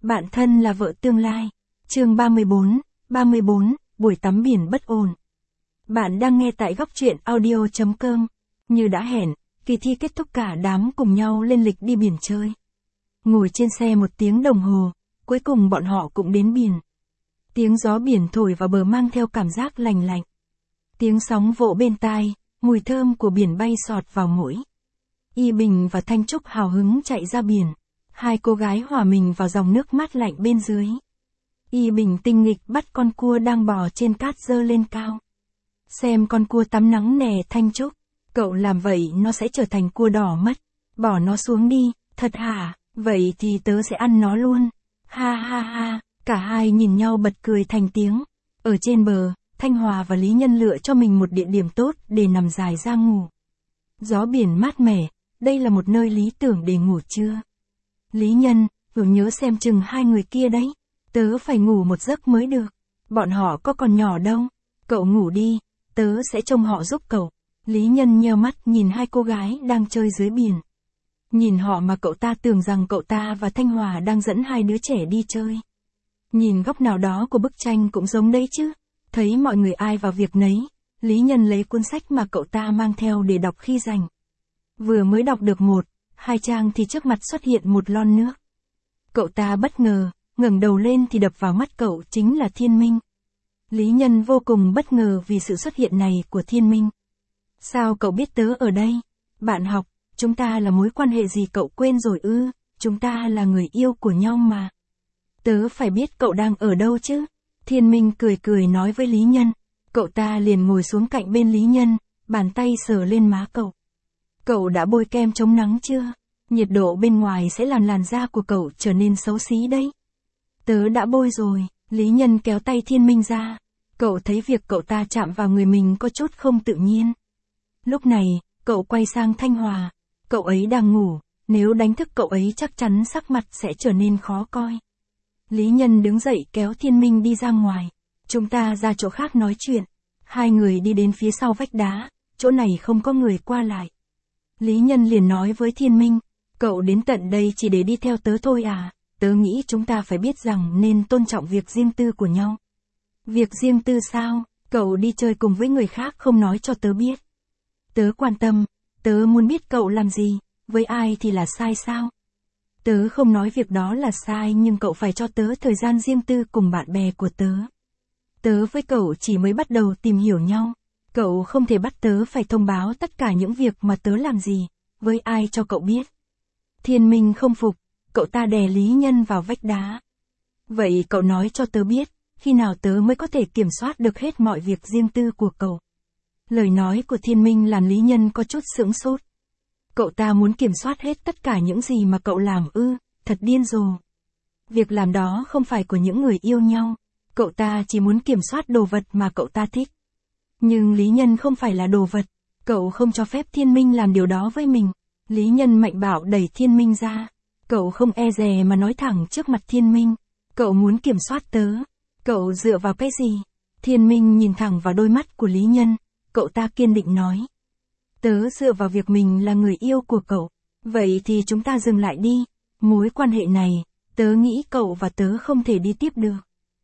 Bạn thân là vợ tương lai. Chương 34, buổi tắm biển bất ổn. Bạn đang nghe tại góc truyện audio.com. Như đã hẹn, kỳ thi kết thúc cả đám cùng nhau lên lịch đi biển chơi. Ngồi trên xe 1 tiếng đồng hồ, cuối cùng bọn họ cũng đến biển. Tiếng gió biển thổi vào bờ mang theo cảm giác lành lạnh. Tiếng sóng vỗ bên tai, mùi thơm của biển bay xọt vào mũi. Y Bình và Thanh Trúc hào hứng chạy ra biển. Hai cô gái hòa mình vào dòng nước mát lạnh bên dưới. Y Bình tinh nghịch bắt con cua đang bò trên cát giơ lên cao. Xem con cua tắm nắng nè Thanh Trúc. Cậu làm vậy nó sẽ trở thành cua đỏ mất. Bỏ nó xuống đi, thật hả? Vậy thì tớ sẽ ăn nó luôn. Ha ha ha, cả hai nhìn nhau bật cười thành tiếng. Ở trên bờ, Thanh Hòa và Lý Nhân lựa cho mình một địa điểm tốt để nằm dài ra ngủ. Gió biển mát mẻ, đây là một nơi lý tưởng để ngủ trưa. Lý Nhân, nhớ xem chừng hai người kia đấy. Tớ phải ngủ một giấc mới được. Bọn họ có còn nhỏ đâu. Cậu ngủ đi, tớ sẽ trông họ giúp cậu. Lý Nhân nheo mắt nhìn hai cô gái đang chơi dưới biển. Nhìn họ mà cậu ta tưởng rằng cậu ta và Thanh Hòa đang dẫn hai đứa trẻ đi chơi. Nhìn góc nào đó của bức tranh cũng giống đấy chứ. Thấy mọi người ai vào việc nấy, Lý Nhân lấy cuốn sách mà cậu ta mang theo để đọc khi rảnh. Vừa mới đọc được 1-2 trang thì trước mặt xuất hiện một lon nước. Cậu ta bất ngờ, ngẩng đầu lên thì đập vào mắt cậu chính là Thiên Minh. Lý Nhân vô cùng bất ngờ vì sự xuất hiện này của Thiên Minh. Sao cậu biết tớ ở đây? Bạn học, chúng ta là mối quan hệ gì cậu quên rồi ư? Chúng ta là người yêu của nhau mà. Tớ phải biết cậu đang ở đâu chứ? Thiên Minh cười cười nói với Lý Nhân. Cậu ta liền ngồi xuống cạnh bên Lý Nhân, bàn tay sờ lên má cậu. Cậu đã bôi kem chống nắng chưa? Nhiệt độ bên ngoài sẽ làm làn da của cậu trở nên xấu xí đấy. Tớ đã bôi rồi. Lý Nhân kéo tay Thiên Minh ra. Cậu thấy việc cậu ta chạm vào người mình có chút không tự nhiên. Lúc này, cậu quay sang Thanh Hòa. Cậu ấy đang ngủ, nếu đánh thức cậu ấy chắc chắn sắc mặt sẽ trở nên khó coi. Lý Nhân đứng dậy kéo Thiên Minh đi ra ngoài. Chúng ta ra chỗ khác nói chuyện. Hai người đi đến phía sau vách đá, chỗ này không có người qua lại. Lý Nhân liền nói với Thiên Minh, cậu đến tận đây chỉ để đi theo tớ thôi à? Tớ nghĩ chúng ta phải biết rằng nên tôn trọng việc riêng tư của nhau. Việc riêng tư sao? Cậu đi chơi cùng với người khác không nói cho tớ biết. Tớ quan tâm, tớ muốn biết cậu làm gì, với ai thì là sai sao? Tớ không nói việc đó là sai nhưng cậu phải cho tớ thời gian riêng tư cùng bạn bè của tớ. Tớ với cậu chỉ mới bắt đầu tìm hiểu nhau. Cậu không thể bắt tớ phải thông báo tất cả những việc mà tớ làm gì, với ai cho cậu biết. Thiên Minh không phục, cậu ta đè Lý Nhân vào vách đá. Vậy cậu nói cho tớ biết, khi nào tớ mới có thể kiểm soát được hết mọi việc riêng tư của cậu? Lời nói của Thiên Minh làm Lý Nhân có chút sững sốt. Cậu ta muốn kiểm soát hết tất cả những gì mà cậu làm ư? Thật điên rồ. Việc làm đó không phải của những người yêu nhau. Cậu ta chỉ muốn kiểm soát đồ vật mà cậu ta thích. Nhưng Lý Nhân không phải là đồ vật. Cậu không cho phép Thiên Minh làm điều đó với mình. Lý Nhân mạnh bạo đẩy Thiên Minh ra. Cậu không e dè mà nói thẳng trước mặt Thiên Minh. Cậu muốn kiểm soát tớ. Cậu dựa vào cái gì? Thiên Minh nhìn thẳng vào đôi mắt của Lý Nhân. Cậu ta kiên định nói. Tớ dựa vào việc mình là người yêu của cậu. Vậy thì chúng ta dừng lại đi. Mối quan hệ này, tớ nghĩ cậu và tớ không thể đi tiếp được.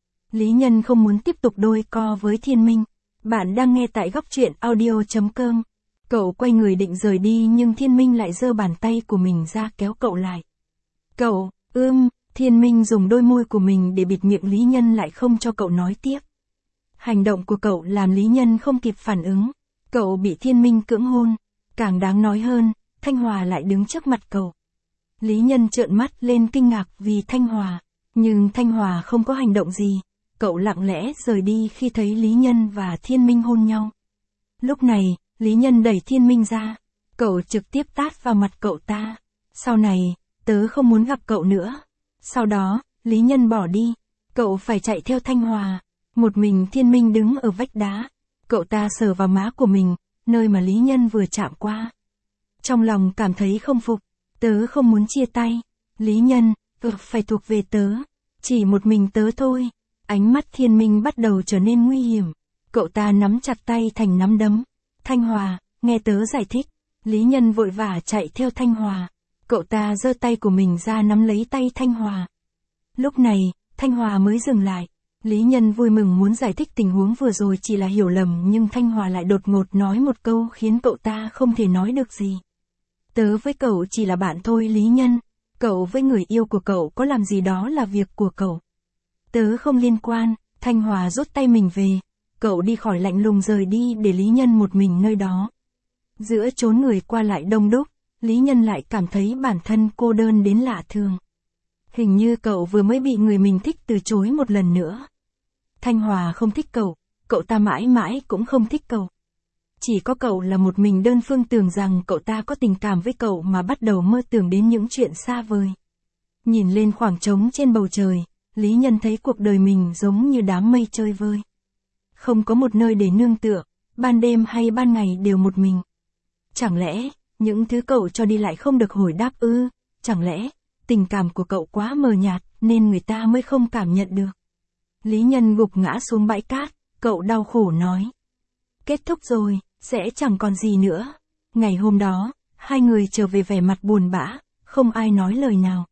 Lý Nhân không muốn tiếp tục đôi co với Thiên Minh. Bạn đang nghe tại góc truyện audio.com. Cậu quay người định rời đi nhưng Thiên Minh lại giơ bàn tay của mình ra kéo cậu lại. Cậu, Thiên Minh dùng đôi môi của mình để bịt miệng Lý Nhân lại không cho cậu nói tiếp. Hành động của cậu làm Lý Nhân không kịp phản ứng. Cậu bị Thiên Minh cưỡng hôn. Càng đáng nói hơn, Thanh Hòa lại đứng trước mặt cậu. Lý Nhân trợn mắt lên kinh ngạc vì Thanh Hòa. Nhưng Thanh Hòa không có hành động gì. Cậu lặng lẽ rời đi khi thấy Lý Nhân và Thiên Minh hôn nhau. Lúc này, Lý Nhân đẩy Thiên Minh ra. Cậu trực tiếp tát vào mặt cậu ta. Sau này, tớ không muốn gặp cậu nữa. Sau đó, Lý Nhân bỏ đi. Cậu phải chạy theo Thanh Hòa. Một mình Thiên Minh đứng ở vách đá. Cậu ta sờ vào má của mình, nơi mà Lý Nhân vừa chạm qua. Trong lòng cảm thấy không phục. Tớ không muốn chia tay. Lý Nhân, phải thuộc về tớ. Chỉ một mình tớ thôi. Ánh mắt Thiên Minh bắt đầu trở nên nguy hiểm. Cậu ta nắm chặt tay thành nắm đấm. Thanh Hòa, nghe tớ giải thích. Lý Nhân vội vã chạy theo Thanh Hòa. Cậu ta giơ tay của mình ra nắm lấy tay Thanh Hòa. Lúc này, Thanh Hòa mới dừng lại. Lý Nhân vui mừng muốn giải thích tình huống vừa rồi chỉ là hiểu lầm nhưng Thanh Hòa lại đột ngột nói một câu khiến cậu ta không thể nói được gì. Tớ với cậu chỉ là bạn thôi Lý Nhân, cậu với người yêu của cậu có làm gì đó là việc của cậu. Tớ không liên quan. Thanh Hòa rút tay mình về, cậu đi khỏi lạnh lùng rời đi để Lý Nhân một mình nơi đó. Giữa chốn người qua lại đông đúc, Lý Nhân lại cảm thấy bản thân cô đơn đến lạ thường. Hình như cậu vừa mới bị người mình thích từ chối một lần nữa. Thanh Hòa không thích cậu ta mãi mãi cũng không thích cậu. Chỉ có cậu là một mình đơn phương tưởng rằng cậu ta có tình cảm với cậu mà bắt đầu mơ tưởng đến những chuyện xa vời. Nhìn lên khoảng trống trên bầu trời, Lý Nhân thấy cuộc đời mình giống như đám mây chơi vơi. Không có một nơi để nương tựa, ban đêm hay ban ngày đều một mình. Chẳng lẽ, những thứ cậu cho đi lại không được hồi đáp ư? Chẳng lẽ, tình cảm của cậu quá mờ nhạt nên người ta mới không cảm nhận được? Lý Nhân gục ngã xuống bãi cát, cậu đau khổ nói. Kết thúc rồi, sẽ chẳng còn gì nữa. Ngày hôm đó, hai người trở về vẻ mặt buồn bã, không ai nói lời nào.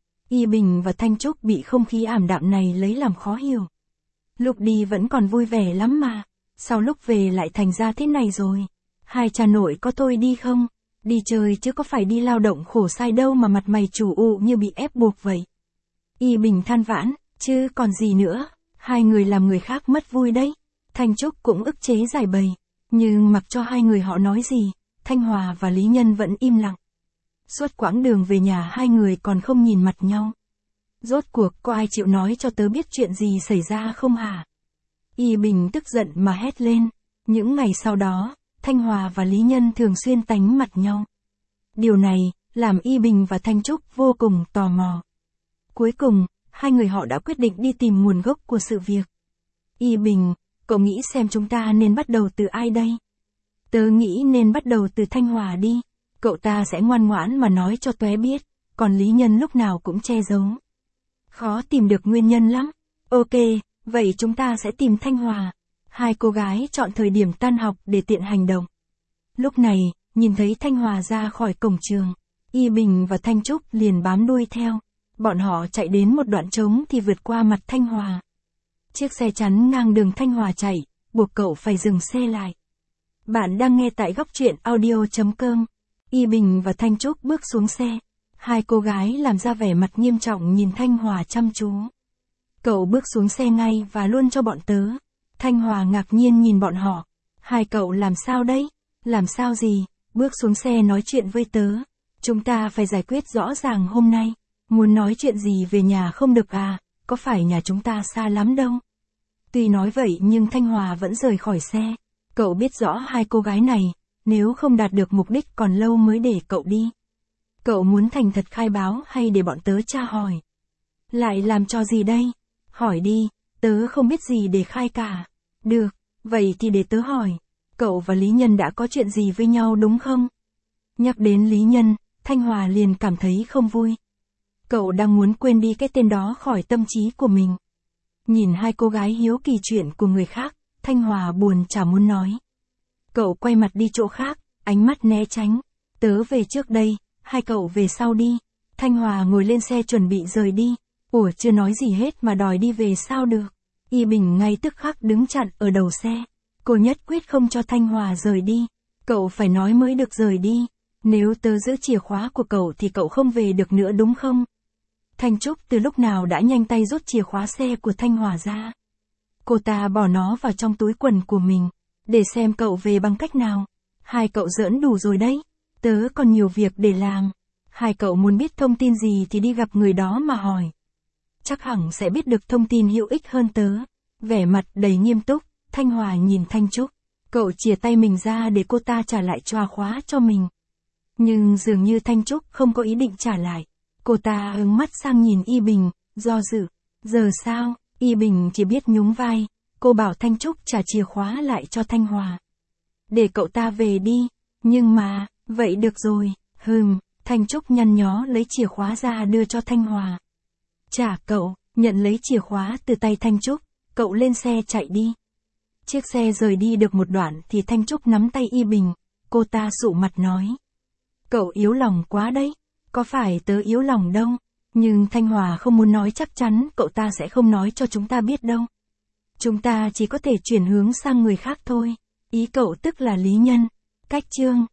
Y Bình và Thanh Trúc bị không khí ảm đạm này lấy làm khó hiểu. Lúc đi vẫn còn vui vẻ lắm mà, sao lúc về lại thành ra thế này rồi? Hai cha nội có thôi đi không? Đi chơi chứ có phải đi lao động khổ sai đâu mà mặt mày chủ ụ như bị ép buộc vậy. Y Bình than vãn, chứ còn gì nữa, hai người làm người khác mất vui đấy. Thanh Trúc cũng ức chế giải bày, nhưng mặc cho hai người họ nói gì, Thanh Hòa và Lý Nhân vẫn im lặng. Suốt quãng đường về nhà hai người còn không nhìn mặt nhau. Rốt cuộc có ai chịu nói cho tớ biết chuyện gì xảy ra không hả? Y Bình tức giận mà hét lên. Những ngày sau đó, Thanh Hòa và Lý Nhân thường xuyên tánh mặt nhau. Điều này, làm Y Bình và Thanh Trúc vô cùng tò mò. Cuối cùng, hai người họ đã quyết định đi tìm nguồn gốc của sự việc. Y Bình, cậu nghĩ xem chúng ta nên bắt đầu từ ai đây? Tớ nghĩ nên bắt đầu từ Thanh Hòa đi. Cậu ta sẽ ngoan ngoãn mà nói cho Tuế biết, còn Lý Nhân lúc nào cũng che giấu. Khó tìm được nguyên nhân lắm. Ok, vậy chúng ta sẽ tìm Thanh Hòa. Hai cô gái chọn thời điểm tan học để tiện hành động. Lúc này, nhìn thấy Thanh Hòa ra khỏi cổng trường, Y Bình và Thanh Trúc liền bám đuôi theo. Bọn họ chạy đến một đoạn trống thì vượt qua mặt Thanh Hòa. Chiếc xe chắn ngang đường Thanh Hòa chạy, buộc cậu phải dừng xe lại. Bạn đang nghe tại góc truyện audio.com. Y Bình và Thanh Trúc bước xuống xe. Hai cô gái làm ra vẻ mặt nghiêm trọng nhìn Thanh Hòa chăm chú. Cậu bước xuống xe ngay và luôn cho bọn tớ. Thanh Hòa ngạc nhiên nhìn bọn họ. Hai cậu làm sao đấy? Làm sao gì? Bước xuống xe nói chuyện với tớ. Chúng ta phải giải quyết rõ ràng hôm nay. Muốn nói chuyện gì về nhà không được à? Có phải nhà chúng ta xa lắm đâu? Tuy nói vậy nhưng Thanh Hòa vẫn rời khỏi xe. Cậu biết rõ hai cô gái này, nếu không đạt được mục đích còn lâu mới để cậu đi. Cậu muốn thành thật khai báo hay để bọn tớ tra hỏi? Lại làm cho gì đây? Hỏi đi, tớ không biết gì để khai cả. Được, vậy thì để tớ hỏi. Cậu và Lý Nhân đã có chuyện gì với nhau đúng không? Nhắc đến Lý Nhân, Thanh Hòa liền cảm thấy không vui. Cậu đang muốn quên đi cái tên đó khỏi tâm trí của mình. Nhìn hai cô gái hiếu kỳ chuyện của người khác, Thanh Hòa buồn chả muốn nói. Cậu quay mặt đi chỗ khác, ánh mắt né tránh. Tớ về trước đây, hai cậu về sau đi. Thanh Hòa ngồi lên xe chuẩn bị rời đi. Ủa chưa nói gì hết mà đòi đi về sao được. Y Bình ngay tức khắc đứng chặn ở đầu xe. Cô nhất quyết không cho Thanh Hòa rời đi. Cậu phải nói mới được rời đi. Nếu tớ giữ chìa khóa của cậu thì cậu không về được nữa đúng không? Thanh Trúc từ lúc nào đã nhanh tay rút chìa khóa xe của Thanh Hòa ra. Cô ta bỏ nó vào trong túi quần của mình, để xem cậu về bằng cách nào. Hai cậu giỡn đủ rồi đấy. Tớ còn nhiều việc để làm. Hai cậu muốn biết thông tin gì thì đi gặp người đó mà hỏi. Chắc hẳn sẽ biết được thông tin hữu ích hơn tớ. Vẻ mặt đầy nghiêm túc, Thanh Hòa nhìn Thanh Trúc. Cậu chìa tay mình ra để cô ta trả lại chìa khóa cho mình. Nhưng dường như Thanh Trúc không có ý định trả lại. Cô ta hướng mắt sang nhìn Y Bình, do dự. Giờ sao? Y Bình chỉ biết nhún vai. Cô bảo Thanh Trúc trả chìa khóa lại cho Thanh Hòa. Để cậu ta về đi. Nhưng mà, vậy được rồi. Thanh Trúc nhăn nhó lấy chìa khóa ra đưa cho Thanh Hòa. Trả cậu, nhận lấy chìa khóa từ tay Thanh Trúc. Cậu lên xe chạy đi. Chiếc xe rời đi được một đoạn thì Thanh Trúc nắm tay Y Bình. Cô ta sụ mặt nói. Cậu yếu lòng quá đấy. Có phải tớ yếu lòng đâu. Nhưng Thanh Hòa không muốn nói chắc chắn, cậu ta sẽ không nói cho chúng ta biết đâu. Chúng ta chỉ có thể chuyển hướng sang người khác thôi. Ý cậu tức là Lý Nhân. Cách chương.